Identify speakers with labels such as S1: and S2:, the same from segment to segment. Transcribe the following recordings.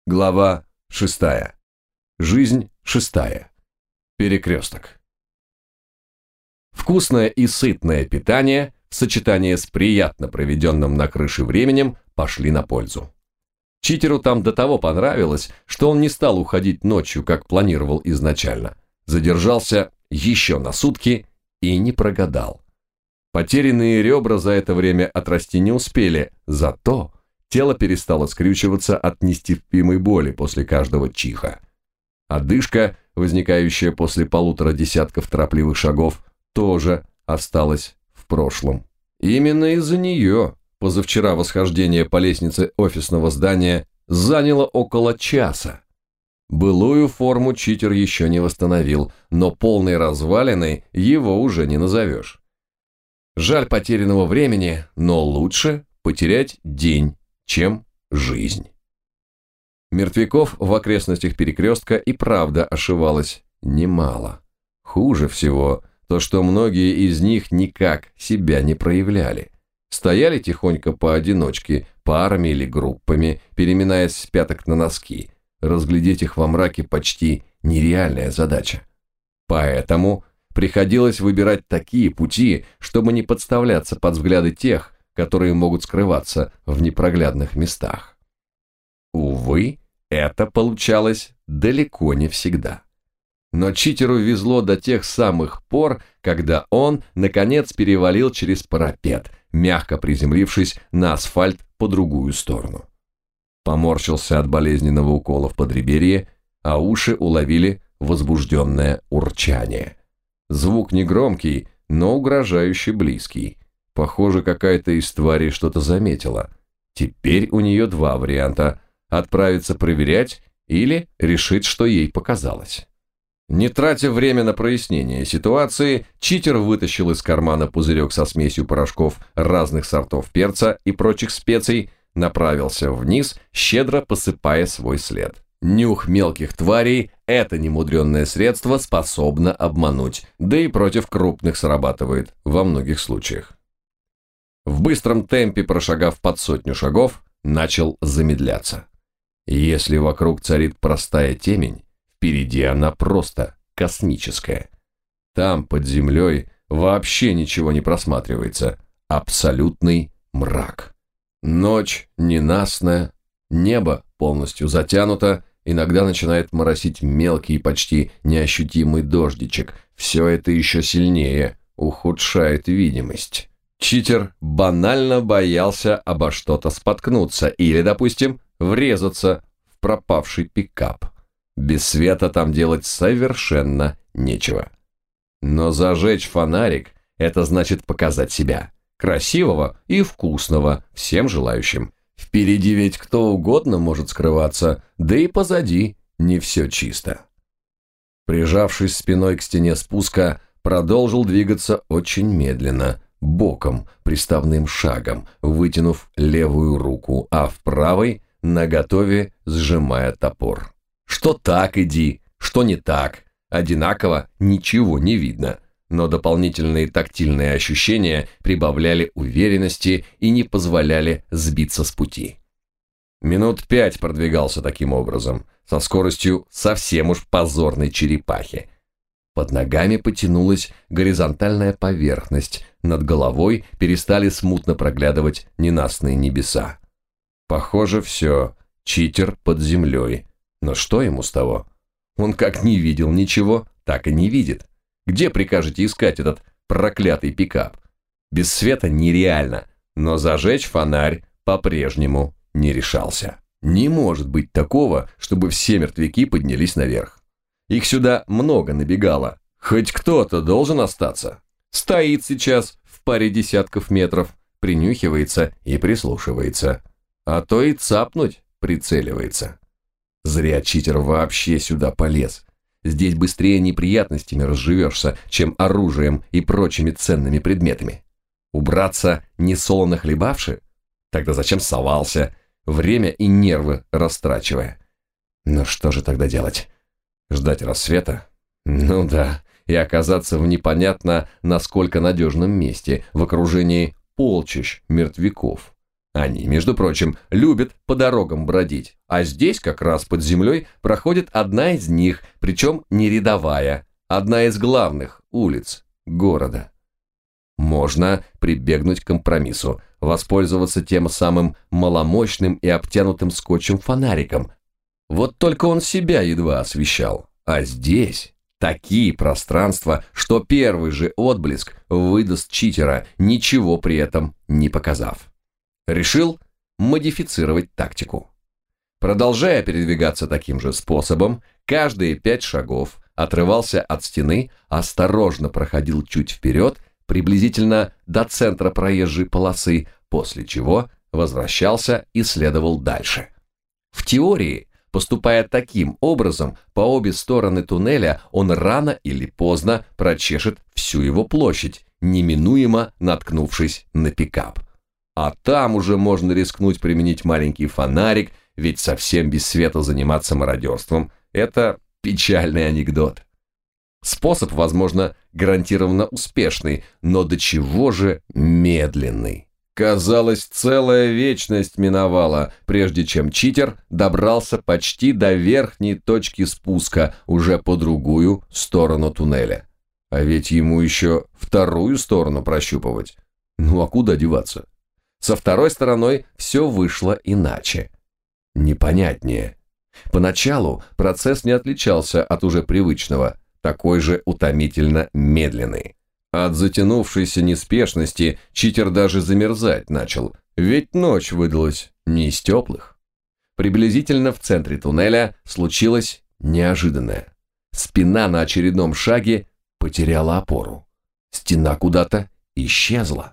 S1: Глава 6. Жизнь 6. Перекресток. Вкусное и сытное питание в сочетании с приятно проведенным на крыше временем пошли на пользу. Читеру там до того понравилось, что он не стал уходить ночью, как планировал изначально. Задержался еще на сутки и не прогадал. Потерянные ребра за это время отрасти не успели, зато тело перестало скрючиваться от нестерпимой боли после каждого чиха. Одышка, возникающая после 1,5 десятков торопливых шагов, тоже осталась в прошлом. Именно из-за нее позавчера восхождение по лестнице офисного здания заняло около часа. Былую форму читер еще не восстановил, но полной развалиной его уже не назовешь. Жаль потерянного времени, но лучше потерять день, чем жизнь. Мертвяков в окрестностях перекрестка и правда ошивалось немало. Хуже всего то, что многие из них никак себя не проявляли. Стояли тихонько поодиночке, парами или группами, переминаясь с пяток на носки. Разглядеть их во мраке почти нереальная задача. Поэтому приходилось выбирать такие пути, чтобы не подставляться под взгляды тех, которые могут скрываться в непроглядных местах. Увы, это получалось далеко не всегда. Но читеру везло до тех самых пор, когда он, наконец, перевалил через парапет, мягко приземлившись на асфальт по другую сторону. Поморщился от болезненного укола в подреберье, а уши уловили возбужденное урчание. Звук негромкий, но угрожающе близкий. Похоже, какая-то из тварей что-то заметила. Теперь у нее два варианта: отправиться проверять или решить, что ей показалось. Не тратя время на прояснение ситуации, читер вытащил из кармана пузырек со смесью порошков разных сортов перца и прочих специй, направился вниз, щедро посыпая свой след. Нюх мелких тварей это немудренное средство способно обмануть, да и против крупных срабатывает во многих случаях. В быстром темпе, прошагав под 100 шагов, начал замедляться. Если вокруг царит простая темень, впереди она просто космическая. Там, под землей, вообще ничего не просматривается. Абсолютный мрак. Ночь ненастная, небо полностью затянуто, иногда начинает моросить мелкий, почти неощутимый дождичек. Все это еще сильнее ухудшает видимость. Читер банально боялся обо что-то споткнуться или, допустим, врезаться в пропавший пикап. Без света там делать совершенно нечего. Но зажечь фонарик – это значит показать себя. Красивого и вкусного всем желающим. Впереди ведь кто угодно может скрываться, да и позади не все чисто. Прижавшись спиной к стене спуска, продолжил двигаться очень медленно, боком, приставным шагом, вытянув левую руку, а в правой наготове сжимая топор. Что так иди, что не так, одинаково ничего не видно, но дополнительные тактильные ощущения прибавляли уверенности и не позволяли сбиться с пути. Минут 5 продвигался таким образом, со скоростью совсем уж позорной черепахи. Под ногами потянулась горизонтальная поверхность, над головой перестали смутно проглядывать ненастные небеса. Похоже, все, читер под землей. Но что ему с того? Он как не видел ничего, так и не видит. Где прикажете искать этот проклятый пикап? Без света нереально, но зажечь фонарь по-прежнему не решался. Не может быть такого, чтобы все мертвяки поднялись наверх. Их сюда много набегало. Хоть кто-то должен остаться. Стоит сейчас в паре десятков метров, принюхивается и прислушивается. А то и цапнуть прицеливается. Зря читер вообще сюда полез. Здесь быстрее неприятностями разживешься, чем оружием и прочими ценными предметами. Убраться несолоно хлебавши? Тогда зачем совался, время и нервы растрачивая? Ну что же тогда делать? Ждать рассвета? Ну да, и оказаться в непонятно насколько надежном месте, в окружении полчищ мертвяков. Они, между прочим, любят по дорогам бродить, а здесь как раз под землей проходит одна из них, причем не рядовая, одна из главных улиц города. Можно прибегнуть к компромиссу, воспользоваться тем самым маломощным и обтянутым скотчем фонариком. Вот только он себя едва освещал, а здесь такие пространства, что первый же отблеск выдаст читера, ничего при этом не показав. Решил модифицировать тактику. Продолжая передвигаться таким же способом, каждые 5 шагов отрывался от стены, осторожно проходил чуть вперед, приблизительно до центра проезжей полосы, после чего возвращался и следовал дальше. В теории, поступая таким образом, по обе стороны туннеля он рано или поздно прочешет всю его площадь, неминуемо наткнувшись на пикап. А там уже можно рискнуть применить маленький фонарик, ведь совсем без света заниматься мародерством – это печальный анекдот. Способ, возможно, гарантированно успешный, но до чего же медленный. Казалось, целая вечность миновала, прежде чем читер добрался почти до верхней точки спуска, уже по другую сторону туннеля. А ведь ему еще вторую сторону прощупывать. Ну а куда деваться? Со второй стороной все вышло иначе. Непонятнее. Поначалу процесс не отличался от уже привычного, такой же утомительно медленный. От затянувшейся неспешности читер даже замерзать начал, ведь ночь выдалась не из теплых. Приблизительно в центре туннеля случилось неожиданное. Спина на очередном шаге потеряла опору. Стена куда-то исчезла.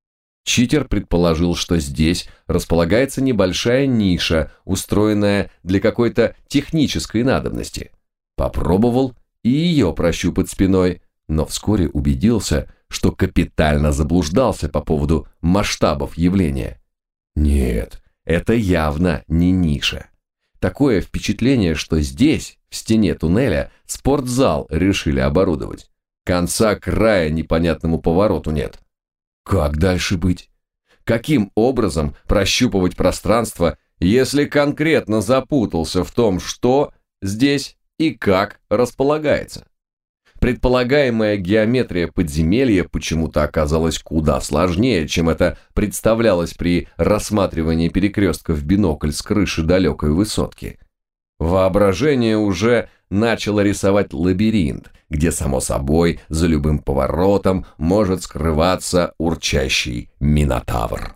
S1: Читер предположил, что здесь располагается небольшая ниша, устроенная для какой-то технической надобности. Попробовал и ее прощупать спиной, но вскоре убедился, что капитально заблуждался по поводу масштабов явления. Нет, это явно не ниша. Такое впечатление, что здесь, в стене туннеля, спортзал решили оборудовать. Конца-края непонятному повороту нет. Как дальше быть? Каким образом прощупывать пространство, если конкретно запутался в том, что здесь и как располагается? Предполагаемая геометрия подземелья почему-то оказалась куда сложнее, чем это представлялось при рассматривании перекрестка в бинокль с крыши далекой высотки. Воображение уже начало рисовать лабиринт, где, само собой, за любым поворотом может скрываться урчащий минотавр.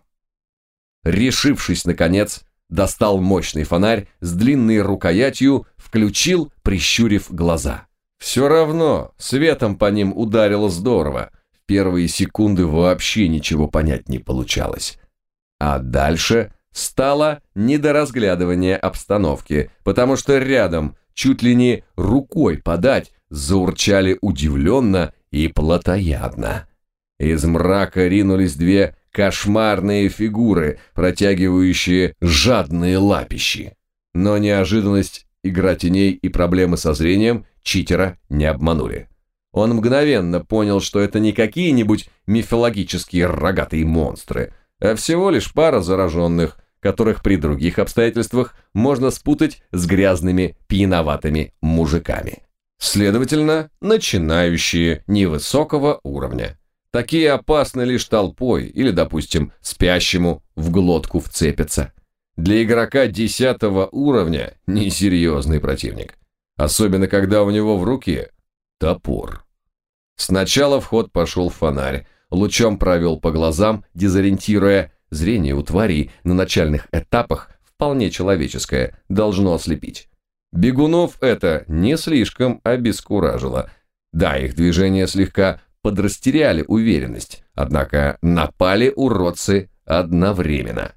S1: Решившись, наконец, достал мощный фонарь с длинной рукоятью, включил, прищурив глаза. Все равно светом по ним ударило здорово. В первые секунды вообще ничего понять не получалось. А дальше стало не до разглядывания обстановки, потому что рядом, чуть ли не рукой подать, заурчали удивленно и плотоядно. Из мрака ринулись 2 кошмарные фигуры, протягивающие жадные лапищи. Но неожиданность, игра теней и проблемы со зрением читера не обманули. Он мгновенно понял, что это не какие-нибудь мифологические рогатые монстры, а всего лишь пара зараженных, которых при других обстоятельствах можно спутать с грязными пьяноватыми мужиками. Следовательно, начинающие невысокого уровня. Такие опасны лишь толпой или, допустим, спящему в глотку вцепятся. Для игрока 10 уровня несерьезный противник. Особенно, когда у него в руке топор. Сначала в ход пошел фонарь, лучом провел по глазам, дезориентируя. Зрение у тварей на начальных этапах вполне человеческое, должно ослепить. Бегунов это не слишком обескуражило. Да, их движения слегка подрастеряли уверенность, однако напали уродцы одновременно.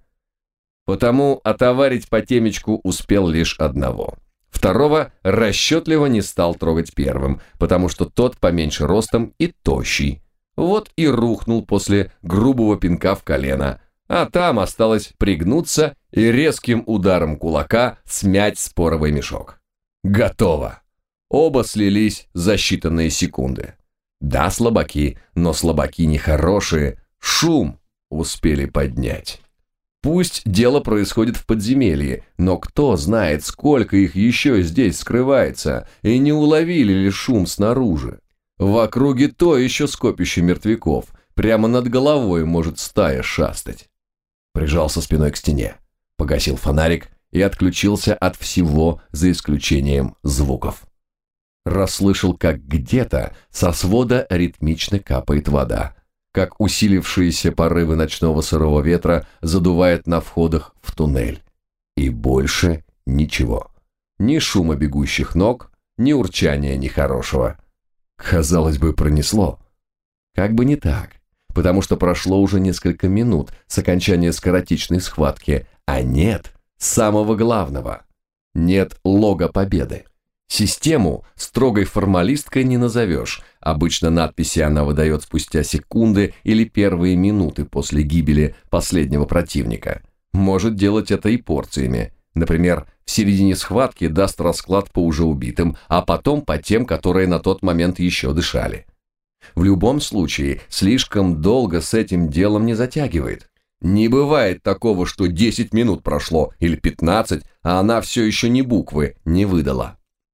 S1: Потому отоварить по темечку успел лишь одного. Второго расчетливо не стал трогать первым, потому что тот поменьше ростом и тощий. Вот и рухнул после грубого пинка в колено, а там осталось пригнуться и резким ударом кулака смять споровый мешок. Готово. Оба слились за считанные секунды. Да, слабаки, но слабаки нехорошие, шум успели поднять. Пусть дело происходит в подземелье, но кто знает, сколько их еще здесь скрывается, и не уловили ли шум снаружи. В округе то еще скопище мертвяков, прямо над головой может стая шастать. Прижался спиной к стене, погасил фонарик и отключился от всего, за исключением звуков. Расслышал, как где-то со свода ритмично капает вода, как усилившиеся порывы ночного сырого ветра задувает на входах в туннель. И больше ничего. Ни шума бегущих ног, ни урчания нехорошего. Казалось бы, пронесло. Как бы не так, потому что прошло уже несколько минут с окончания скоротечной схватки, а нет самого главного. Нет лога победы. Систему строгой формалисткой не назовешь. Обычно надписи она выдает спустя секунды или первые минуты после гибели последнего противника. Может делать это и порциями. Например, в середине схватки даст расклад по уже убитым, а потом по тем, которые на тот момент еще дышали. В любом случае, слишком долго с этим делом не затягивает. Не бывает такого, что 10 минут прошло или 15, а она все еще ни буквы не выдала.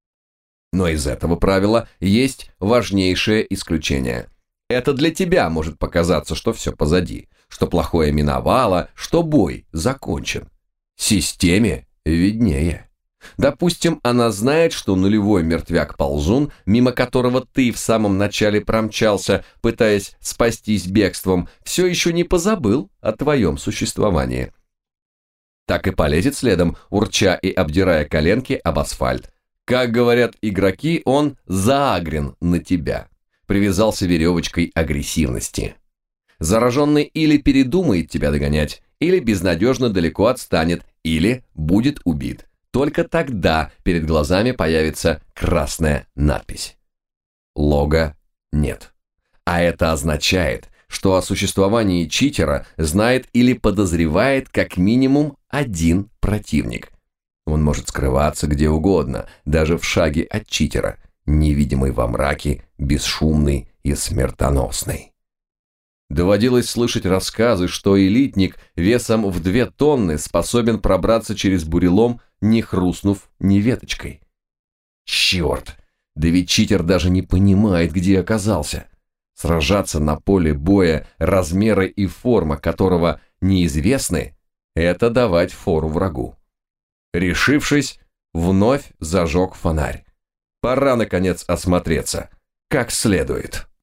S1: Но из этого правила есть важнейшее исключение. Это для тебя может показаться, что все позади, что плохое миновало, что бой закончен. Системе виднее. Допустим, она знает, что нулевой мертвяк-ползун, мимо которого ты в самом начале промчался, пытаясь спастись бегством, все еще не позабыл о твоем существовании. Так и полезет следом, урча и обдирая коленки об асфальт. Как говорят игроки, он заагрен на тебя. Привязался веревочкой агрессивности. Зараженный или передумает тебя догонять, или безнадежно далеко отстанет, или будет убит. Только тогда перед глазами появится красная надпись. Лога нет. А это означает, что о существовании читера знает или подозревает как минимум один противник. Он может скрываться где угодно, даже в шаге от читера, невидимый во мраке, бесшумный и смертоносный. Доводилось слышать рассказы, что элитник весом в 2 тонны способен пробраться через бурелом, не хрустнув ни веточкой. Черт! Да ведь читер даже не понимает, где оказался. Сражаться на поле боя, размеры и форма которого неизвестны, это давать фору врагу. Решившись, вновь зажег фонарь. Пора, наконец, осмотреться, как следует.